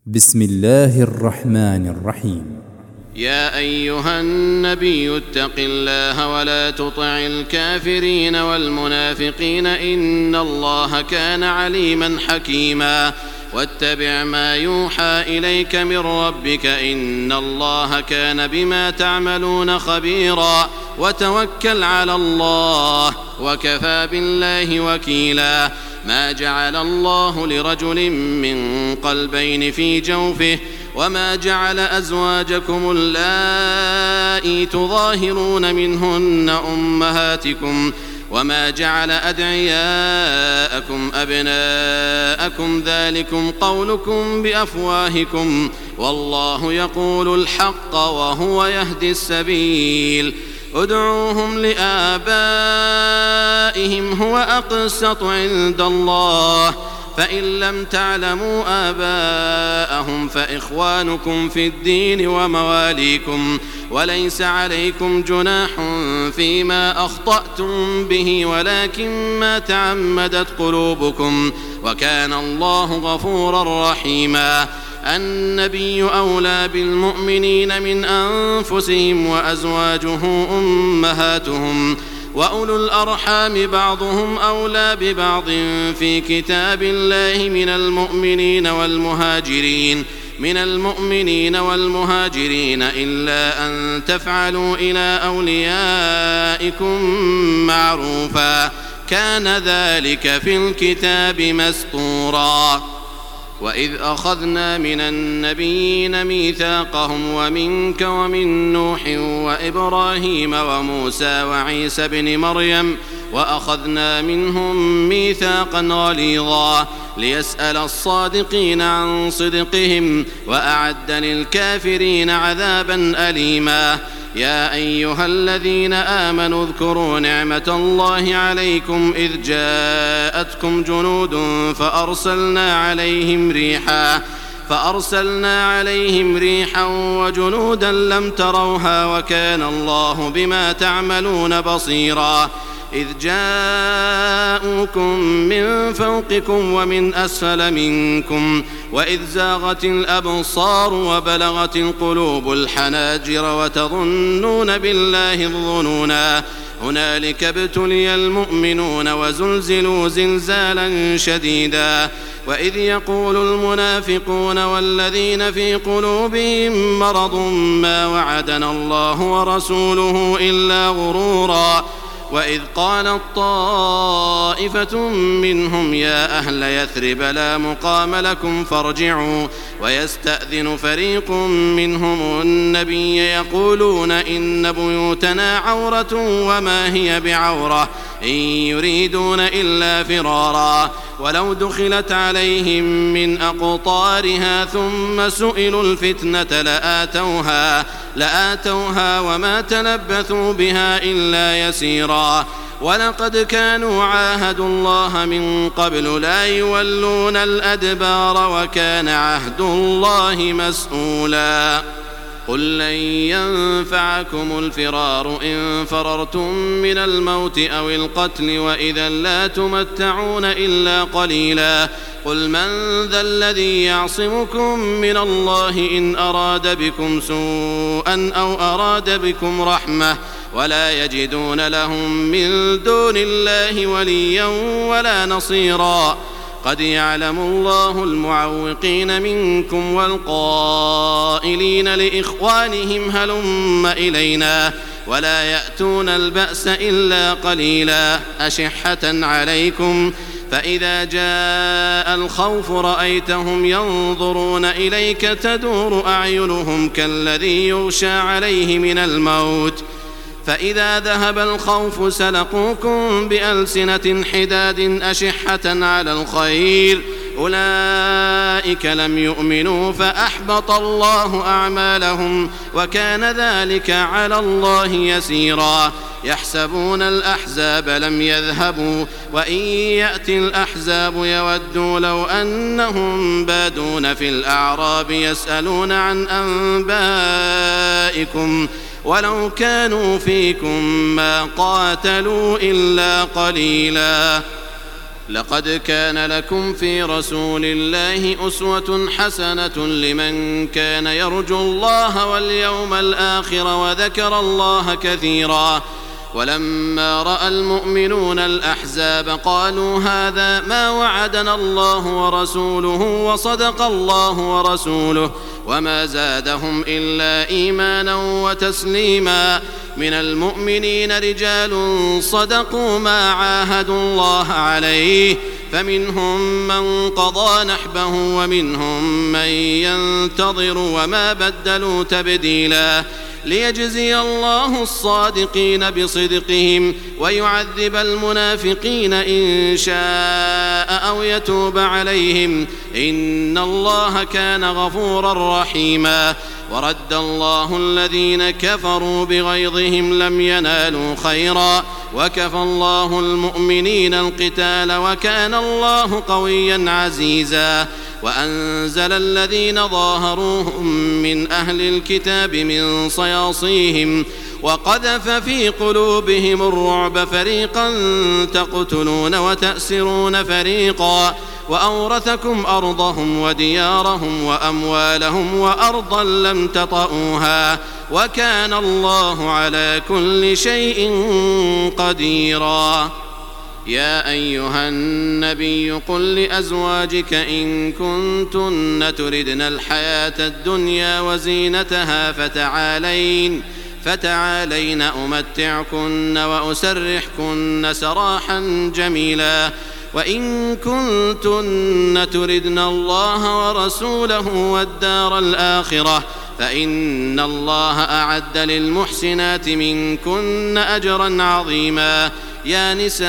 بسم الله الرحمن الرحيم. يا أيها النبي اتق الله ولا تطع الكافرين والمنافقين إن الله كان عليما حكيما واتبع ما يوحى إليك من ربك إن الله كان بما تعملون خبيرا وتوكل على الله وكفى بالله وكيلا. ما جعل الله لرجل من قلبين في جوفه وما جعل أزواجكم اللائي تظاهرون منهن أمهاتكم وما جعل أدعياءكم أبناءكم ذلكم قولكم بأفواهكم والله يقول الحق وهو يهدي السبيل. ادعوهم لآبائهم هو أقسط عند الله فإن لم تعلموا آباءهم فإخوانكم في الدين ومواليكم وليس عليكم جناح فيما أخطأتم به ولكن ما تعمدت قلوبكم وكان الله غفورا رحيما. النبي أولى بالمؤمنين من أنفسهم وأزواجه أمهاتهم وأولو الأرحام بعضهم أولى ببعض في كتاب الله من المؤمنين والمهاجرين إلا أن تفعلوا إلى أوليائكم معروفا كان ذلك في الكتاب مسطورا. وإذ أخذنا من النبيين ميثاقهم ومنك ومن نوح وإبراهيم وموسى وعيسى بن مريم وأخذنا منهم ميثاقا غليظا ليسأل الصادقين عن صدقهم وأعد للكافرين عذابا أليما. يا أيها الذين آمنوا اذكروا نعمة الله عليكم إذ جاءتكم جنود فأرسلنا عليهم ريحا وجنودا لم تروها وكان الله بما تعملون بصيرا. إذ جاءوكم من فوقكم ومن أسفل منكم وإذ زاغت الأبصار وبلغت القلوب الحناجر وتظنون بالله الظنونا هنالك ابتلي المؤمنون وزلزلوا زلزالا شديدا. وإذ يقول المنافقون والذين في قلوبهم مرض ما وعدنا الله ورسوله إلا غرورا. وإذ قالت طائفة منهم يا أهل يثرب لا مقام لكم فارجعوا ويستأذن فريق منهم النبي يقولون إن بيوتنا عورة وما هي بعورة إن يريدون إلا فرارا ولو دخلت عليهم من أقطارها ثم سئلوا الفتنة لآتوها وما تلبثوا بها إلا يسيرا. ولقد كانوا عاهدوا الله من قبل لا يولون الأدبار وكان عهد الله مسؤولا. قل لن ينفعكم الفرار إن فررتم من الموت أو القتل وإذا لا تمتعون إلا قليلا. قل من ذا الذي يعصمكم من الله إن أراد بكم سوءا أو أراد بكم رحمة ولا يجدون لهم من دون الله وليا ولا نصيرا. قد يعلم الله المعوقين منكم والقائلين لإخوانهم هلم إلينا ولا يأتون البأس إلا قليلا أشحة عليكم فإذا جاء الخوف رأيتهم ينظرون إليك تدور أعينهم كالذي يغشى عليه من الموت فإذا ذهب الخوف سلقوكم بألسنة حداد أشحة على الخير أولئك لم يؤمنوا فأحبط الله أعمالهم وكان ذلك على الله يسيرا. يحسبون الأحزاب لم يذهبوا وإن يأتي الأحزاب يودوا لو أنهم بادون في الأعراب يسألون عن أنبائكم ولو كانوا فيكم ما قاتلوا إلا قليلا. لقد كان لكم في رسول الله أسوة حسنة لمن كان يرجو الله واليوم الآخر وذكر الله كثيرا. ولما رأى المؤمنون الأحزاب قالوا هذا ما وعدنا الله ورسوله وصدق الله ورسوله وما زادهم إلا إيمانا وتسليما. من المؤمنين رجال صدقوا ما عاهدوا الله عليه فمنهم من قضى نحبه ومنهم من ينتظر وما بدلوا تبديلا. ليجزي الله الصادقين بصدقهم ويعذب المنافقين إن شاء أو يتوب عليهم إن الله كان غفورا رحيما. ورد الله الذين كفروا بغيظهم لم ينالوا خيرا وكفى الله المؤمنين القتال وكان الله قويا عزيزا. وأنزل الذين ظاهروهم من أهل الكتاب من صياصيهم وقذف في قلوبهم الرعب فريقا تقتلون وتأسرون فريقا وأورثكم أرضهم وديارهم وأموالهم وأرضا لم تطئوها وكان الله على كل شيء قديرا. يا أيها النبي قل لأزواجك إن كنتن تردن الحياة الدنيا وزينتها فتعالين أمتعكن وأسرحكن سراحا جميلا. وإن كنتن تردن الله ورسوله والدار الآخرة فإن الله أعد للمحسنات منكن أجرا عظيما. يا نساء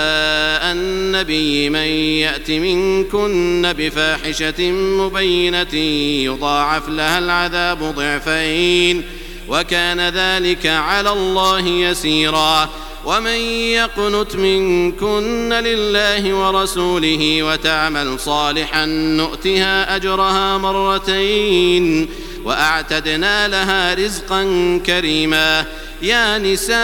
النبي من يأت منكن بفاحشة مبينة يضاعف لها العذاب ضعفين وكان ذلك على الله يسيرا. ومن يقنت منكن لله ورسوله وتعمل صالحا نؤتها أجرها مرتين وأعتدنا لها رزقا كريما. يا نساء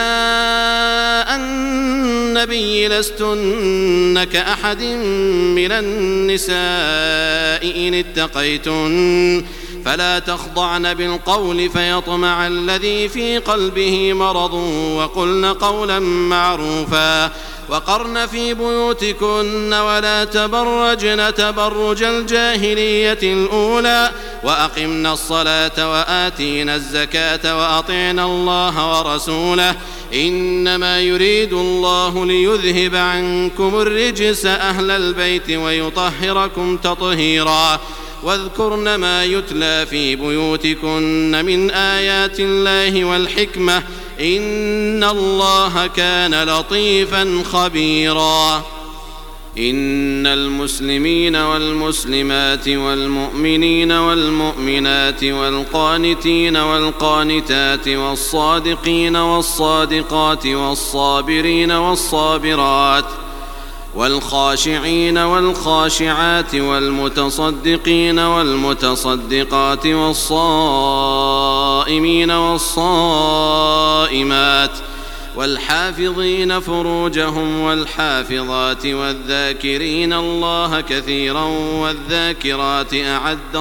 النبي لستن كأحد من النساء إن اتقيتن فلا تخضعن بالقول فيطمع الذي في قلبه مرض وقلن قولا معروفا. وقرن في بيوتكن ولا تبرجن تبرج الجاهلية الأولى وأقمنا الصلاة وآتينا الزكاة وأطعنا الله ورسوله إنما يريد الله ليذهب عنكم الرجس أهل البيت ويطهركم تطهيرا. واذكرن ما يتلى في بيوتكن من آيات الله والحكمة إن الله كان لطيفا خبيرا. إن المسلمين والمسلمات والمؤمنين والمؤمنات والقانتين والقانتات والصادقين والصادقات والصابرين والصابرات والخاشعين والخاشعات والمتصدقين والمتصدقات والصائمين والصائمات والحافظين فروجهم والحافظات والذاكرين الله كثيرا والذاكرات أعد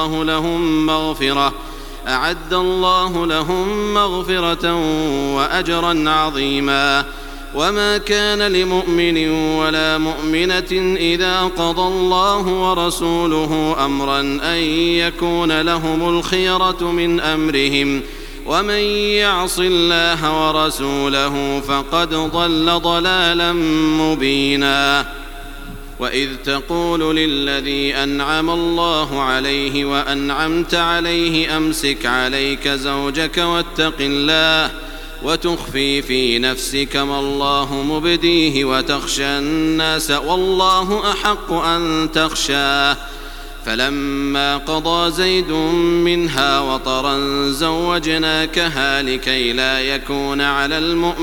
الله لهم مغفرة وأجرا عظيما. وما كان لمؤمن ولا مؤمنة إذا قضى الله ورسوله أمرا أن يكون لهم الخيرة من أمرهم ومن يعص الله ورسوله فقد ضل ضلالا مبينا. وإذ تقول للذي أنعم الله عليه وأنعمت عليه أمسك عليك زوجك واتق الله وتخفي في نفسك ما الله مبديه وتخشى الناس والله أحق أن تخشاه. فلما قضى زيد منها وطرا زوجناكها لكي لا يكون على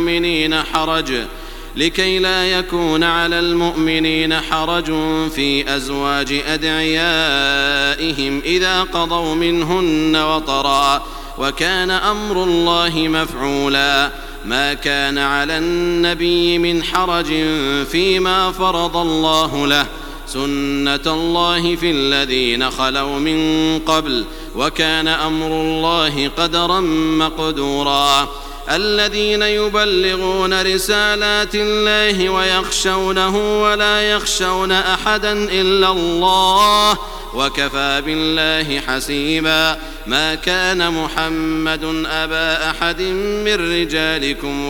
المؤمنين حرج في أزواج أدعيائهم إذا قضوا منهن وطرا وكان أمر الله مفعولا. ما كان على النبي من حرج فيما فرض الله له، سنة الله في الذين خلوا من قبل، وكان أمر الله قدرا مقدورا. الذين يبلغون رسالات الله ويخشونه ولا يخشون أحدا إلا الله، وكفى بالله حسيبا. ما كان محمد أبا أحد من رجالكم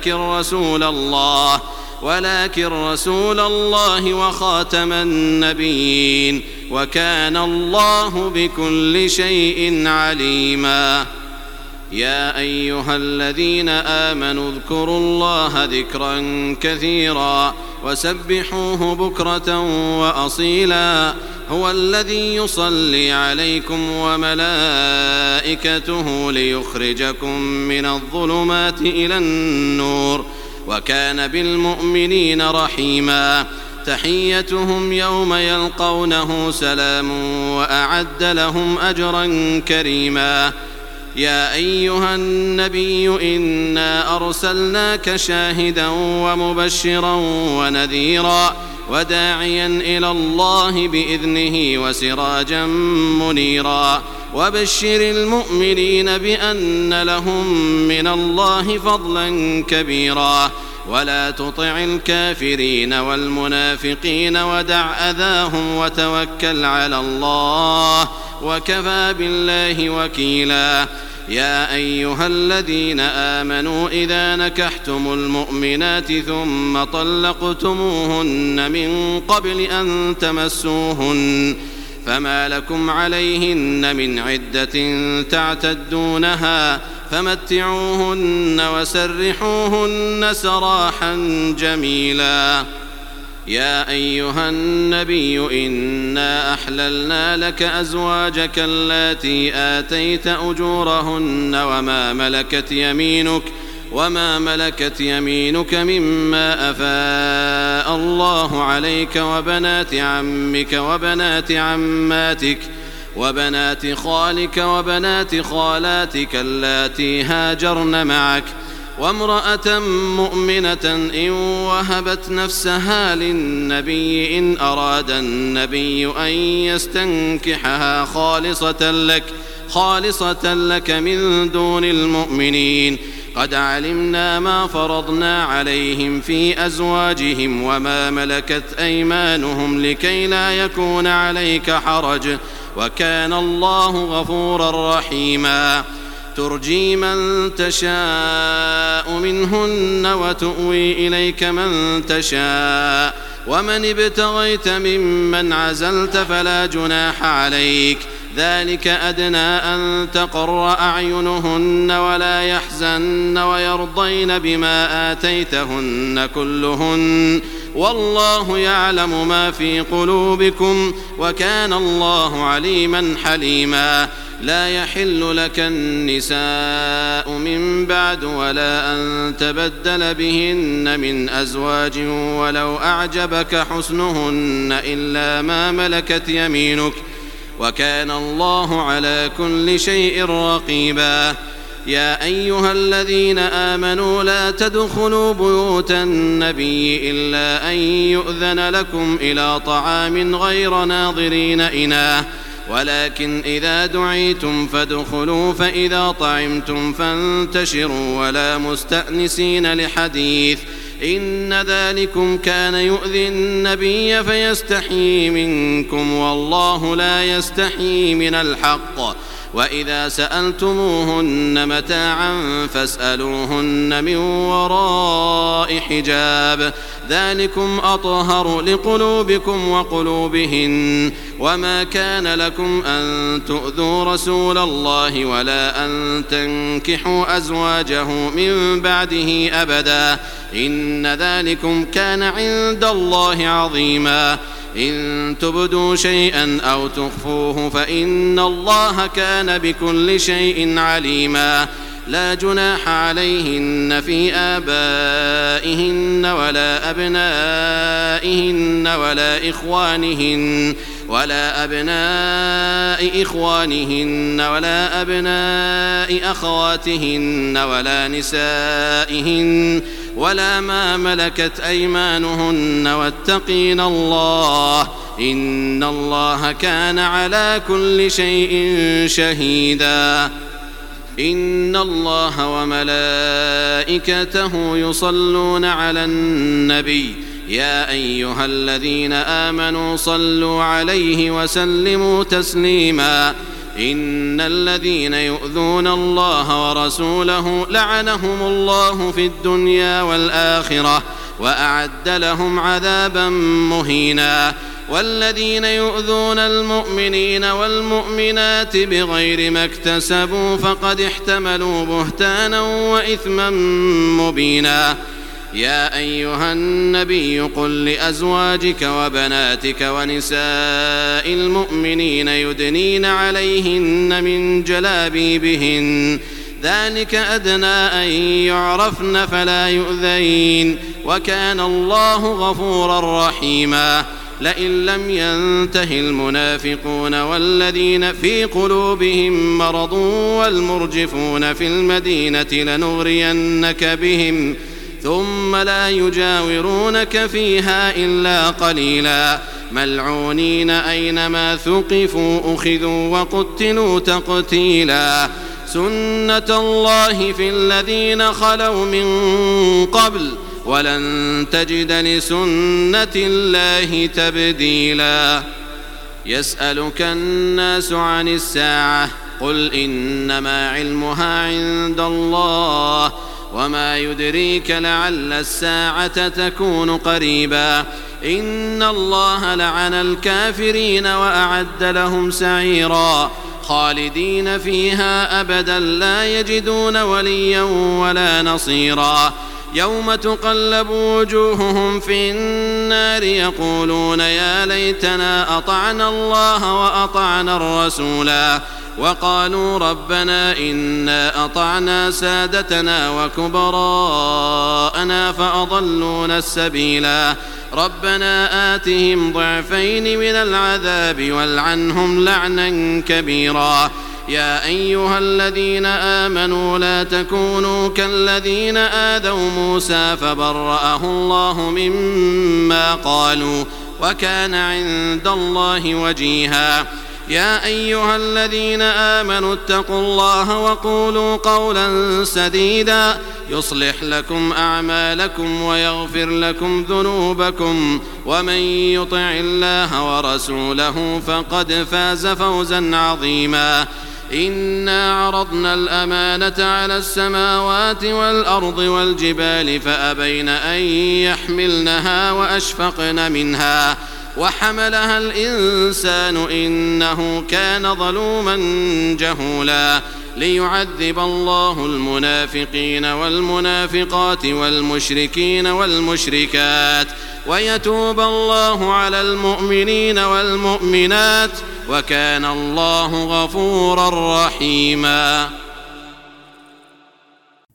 ولكن رسول الله وخاتم النبيين، وكان الله بكل شيء عليما. يا أيها الذين آمنوا اذكروا الله ذكرا كثيرا وسبحوه بكرة وأصيلا. هو الذي يصلي عليكم وملائكته ليخرجكم من الظلمات إلى النور، وكان بالمؤمنين رحيما. تحيتهم يوم يلقونه سلام، وأعد لهم أجرا كريما. يا أيها النبي إنا أرسلناك شاهدا ومبشرا ونذيرا وداعيا إلى الله بإذنه وسراجا منيرا. وبشر المؤمنين بأن لهم من الله فضلا كبيرا، ولا تطع الكافرين والمنافقين ودع أذاهم وتوكل على الله، وكفى بالله وكيلا. يا أيها الذين آمنوا إذا نكحتم المؤمنات ثم طلقتموهن من قبل أن تمسوهن فما لكم عليهن من عدة تعتدونها فمتعوهن وسرحوهن سراحا جميلا. يا أيها النبي إنا أحللنا لك أزواجك اللاتي آتيت أجورهن وما ملكت يمينك مما أفاء الله عليك، وبنات عمك وبنات عماتك وبنات خالك وبنات خالاتك اللاتي هاجرن معك، وامرأة مؤمنة إن وهبت نفسها للنبي إن أراد النبي أن يستنكحها خالصة لك من دون المؤمنين. قد علمنا ما فرضنا عليهم في أزواجهم وما ملكت أيمانهم لكي لا يكون عليك حرج، وكان الله غفورا رحيما. ترجي من تشاء منهن وتؤوي إليك من تشاء، ومن ابتغيت ممن عزلت فلا جناح عليك. ذلك أدنى أن تقر أعينهن ولا يحزن ويرضين بما آتيتهن كلهن، والله يعلم ما في قلوبكم، وكان الله عليما حليما. لا يحل لك النساء من بعد ولا أن تبدل بهن من أزواج ولو أعجبك حسنهن إلا ما ملكت يمينك، وكان الله على كل شيء رقيبا. يا أيها الذين آمنوا لا تدخلوا بيوت النبي إلا أن يؤذن لكم إلى طعام غير ناظرين إناه، ولكن إذا دعيتم فادخلوا، فإذا طعمتم فانتشروا ولا مستأنسين لحديث، إن ذلكم كان يؤذي النبي فيستحيي منكم، والله لا يستحيي من الحق. وإذا سألتموهن متاعا فاسألوهن من وراء حجاب، ذلكم أطهر لقلوبكم وقلوبهن. وما كان لكم أن تؤذوا رسول الله ولا أن تنكحوا أزواجه من بعده أبدا، إن ذلكم كان عند الله عظيما. إن تبدوا شيئا أو تخفوه فإن الله كان بكل شيء عليما. لا جناح عليهن في آبائهن ولا أبنائهن ولا إخوانهن ولا أبناء إخوانهن ولا أبناء أخواتهن ولا نسائهن ولا ما ملكت أيمانهن واتقين الله إن الله كان على كل شيء شهيدا إن الله وملائكته يصلون على النبي يا أيها الذين آمنوا صلوا عليه وسلموا تسليما إن الذين يؤذون الله ورسوله لعنهم الله في الدنيا والآخرة وأعد لهم عذابا مهينا والذين يؤذون المؤمنين والمؤمنات بغير ما اكتسبوا فقد احتملوا بهتانا وإثما مبينا يا أيها النبي قل لأزواجك وبناتك ونساء المؤمنين يدنين عليهن من جلابيبهن ذلك أدنى أن يعرفن فلا يؤذين وكان الله غفورا رحيما لئن لم ينته المنافقون والذين في قلوبهم مرض والمرجفون في المدينة لنغرينك بهم ثم لا يجاورونك فيها إلا قليلا ملعونين أينما ثقفوا أخذوا وقتلوا تقتيلا سنة الله في الذين خلوا من قبل ولن تجد لسنة الله تبديلا يسألك الناس عن الساعة قل إنما علمها عند الله وما يدريك لعل الساعة تكون قريبا إن الله لعن الكافرين وأعد لهم سعيرا خالدين فيها أبدا لا يجدون وليا ولا نصيرا يوم تقلب وجوههم في النار يقولون يا ليتنا أطعنا الله وأطعنا الرسولا وقالوا ربنا إنا أطعنا سادتنا وكبراءنا فأضلونا السبيلا ربنا آتهم ضعفين من العذاب والعنهم لعنا كبيرا يا أيها الذين آمنوا لا تكونوا كالذين آذوا موسى فبرأه الله مما قالوا وكان عند الله وجيها يا أيها الذين آمنوا اتقوا الله وقولوا قولا سديدا يصلح لكم أعمالكم ويغفر لكم ذنوبكم ومن يطع الله ورسوله فقد فاز فوزا عظيما إنا عرضنا الأمانة على السماوات والأرض والجبال فأبين أن يحملنها وأشفقن منها وحملها الإنسان إنه كان ظلوما جهولا ليعذب الله المنافقين والمنافقات والمشركين والمشركات ويتوب الله على المؤمنين والمؤمنات وكان الله غفورا رحيما